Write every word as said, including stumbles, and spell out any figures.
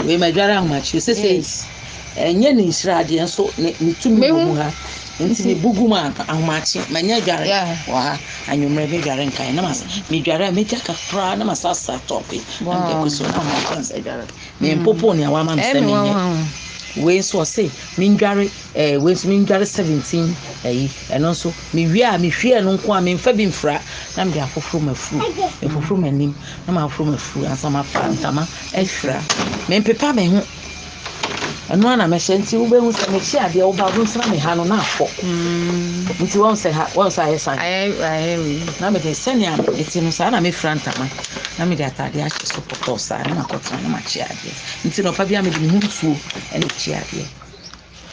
we madware ahmachi se se enye ni israde enso ne tumi mu ha nti me bugu ma ahmachi manya dware wa anwumre be dware nkan na mas me dware me jaka fra na masasa topi am de kuso na ma konse dware me popo ni awa ma mse me we so say me dware eh we so me dware seventeen eh eno so me wi a me hwe no nko a me mfa bi mfra na me afoforo mafu e foforo manim na ma afoforo mafu ansa ma fa ntama ehra me pepa me ho eno na me hye wo be hu se me hye ade wo ba hu sra me ha no na afọ mm nti won se ha won sa yesa ai ai na me de senia eti no sa na me fra ntama na me de atade a hye so poto sa na makotra na ma chi ade nti no pa bia me de hu tuo ene chi ade